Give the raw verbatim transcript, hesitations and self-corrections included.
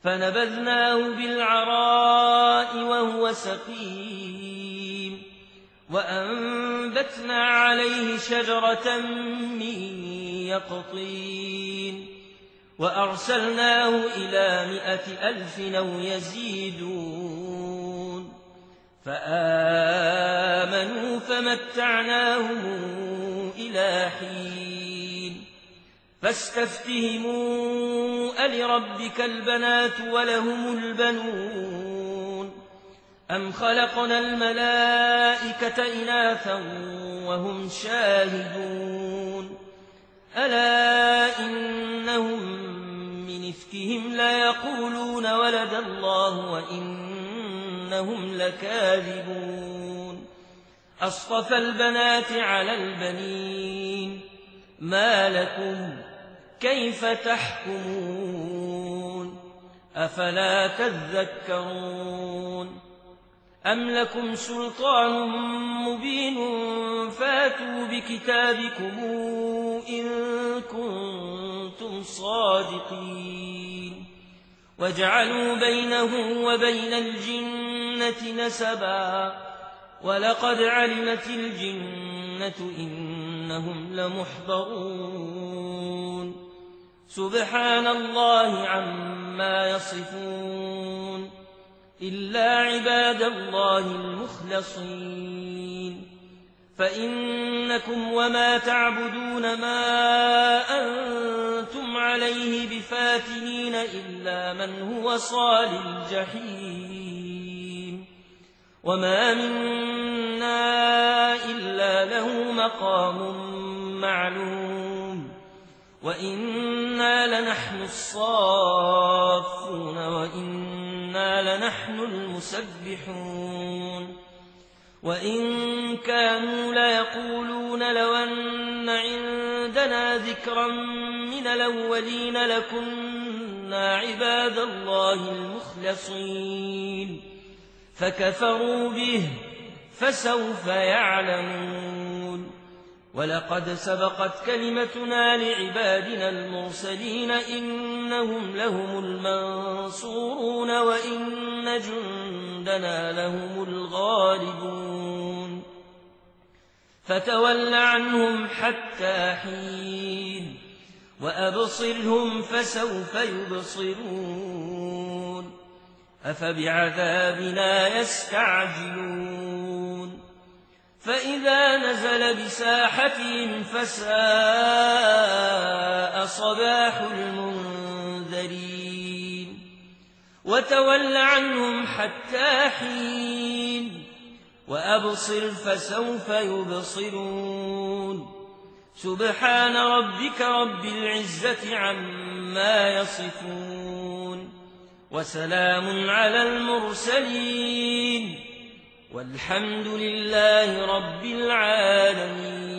فنبذناه بالعراء وهو سقيم وأنبتنا عليه شجرة من يقطين وأرسلناه إلى مائة ألف أو يزيدون فآمنوا فمتعناهم إلى حين فاستفتهموا ألربك البنات ولهم البنون أم خلقنا الملائكة إناثا وهم شاهدون ألا إنهم من إفكهم ليقولون ولد الله وإنهم لكاذبون أصطفى البنات على البنين ما لكم كيف تحكمون أفلا تذكرون أم لكم سلطان مبين فاتوا بكتابكم إن كنتم صادقين وجعلوا بينه وبين الجنة نسبا ولقد علمت الجنة إنهم لمحضرون سبحان الله عما يصفون إلا عباد الله المخلصين فإنكم وما تعبدون ما أنتم عليه بفاتنين إلا من هو صال الجحيم وما منا إلا له مقام معلوم وإنا لنحن الصافون وإنا لنحن المسبحون وإن كانوا ليقولون لو أن عندنا ذكرا من الأولين لكنا عباد الله المخلصين فكفروا به فسوف يعلمون ولقد سبقت كلمتنا لعبادنا المرسلين إنهم لهم المنصورون وإن جندنا لهم الغالبون فتول عنهم حتى حين وأبصرهم فسوف يبصرون أفبعذابنا يستعجلون فإذا نزل بساحتهم فساء صباح المنذرين وتول عنهم حتى حين وأبصر فسوف يبصرون سبحان ربك رب العزة عما يصفون وسلام على المرسلين والحمد لله رب العالمين.